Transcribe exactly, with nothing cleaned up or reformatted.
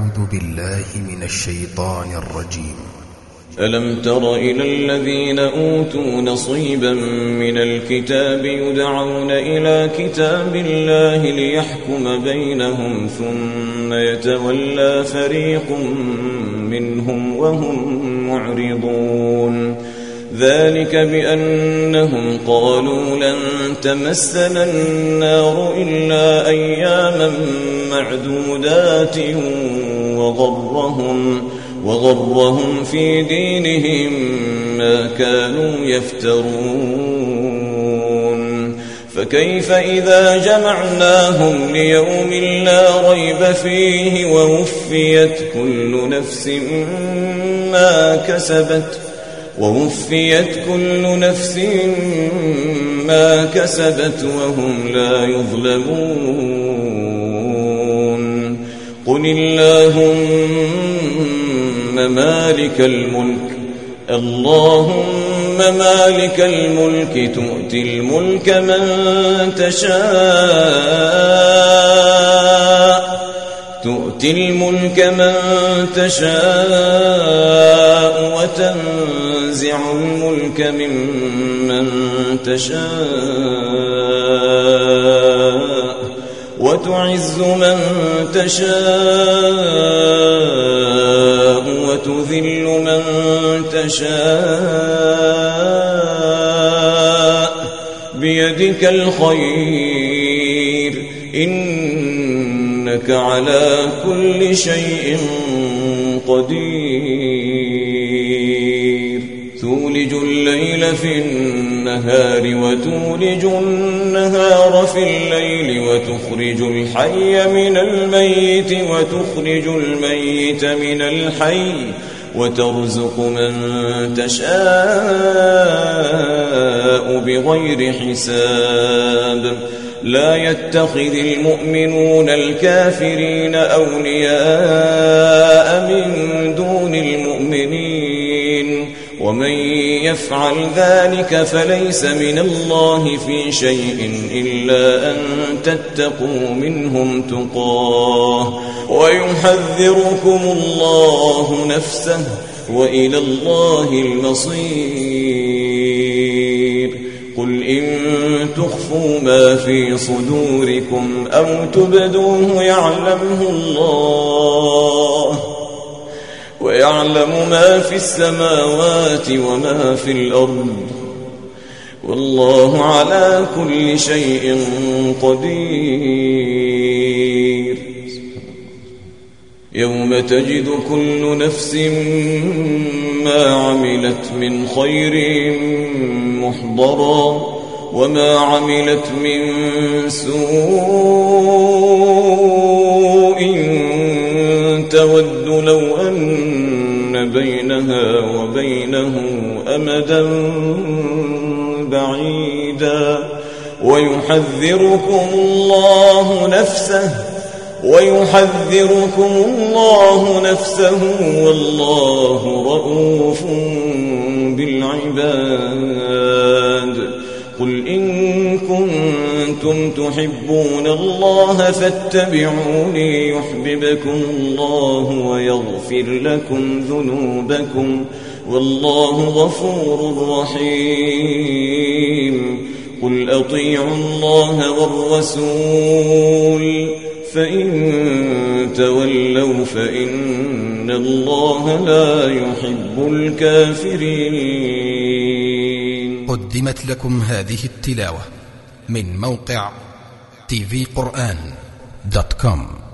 أعوذ بالله من الشيطان الرجيم. ألم تر إلى الذين أوتوا نصيبا من الكتاب يدعون إلى كتاب الله ليحكم بينهم ثم يتولى فريق منهم وهم معرضون. ذلك بأنهم قالوا لن تمسنا النار إلا أياما معدودات وغرهم وغرهم في دينهم ما كانوا يفترون. فكيف إذا جمعناهم ليوم لا ريب فيه ووفيت كل نفس ما كسبت ووفيت كل نفس ما كسبت وهم لا يظلمون. قل اللهم مالك الملك اللهم مالك الملك تؤتي الملك من تشاء تؤتي الملك من تشاء وتنزع الملك ممن تشاء وتعز من تشاء وتذل من تشاء بيدك الخير إنك على كل شيء قدير. تولج الليل في النهار وتولج النهار في الليل وتخرج الحي من الميت وتخرج الميت من الحي وترزق من تشاء بغير حساب. لا يتخذ المؤمنون الكافرين أولياء من دون المؤمنين ومن يفعل ذلك فليس من الله في شيء إلا أن تتقوا منهم تقاه ويحذركم الله نفسه وإلى الله المصير. قل إن تخفوا ما في صدوركم أو تبدوه يعلمه الله ويعلم ما في السماوات وما في الأرض والله على كل شيء قدير. يوم تجد كل نفس ما عملت من خير محضرا وما عملت من سوء تود لو أن بينها وبينه أمدا بعيدا ويحذركم الله نفسه ويحذركم الله نفسه والله رؤوف بالعباد. قل إن كنتم تحبون الله فاتبعوني يحببكم الله ويغفر لكم ذنوبكم والله غفور رحيم. قل أطيعوا الله والرسول فإن تولوا فإن الله لا يحب الكافرين. قدمت لكم هذه التلاوة من موقع تي في قرآن دوت كوم.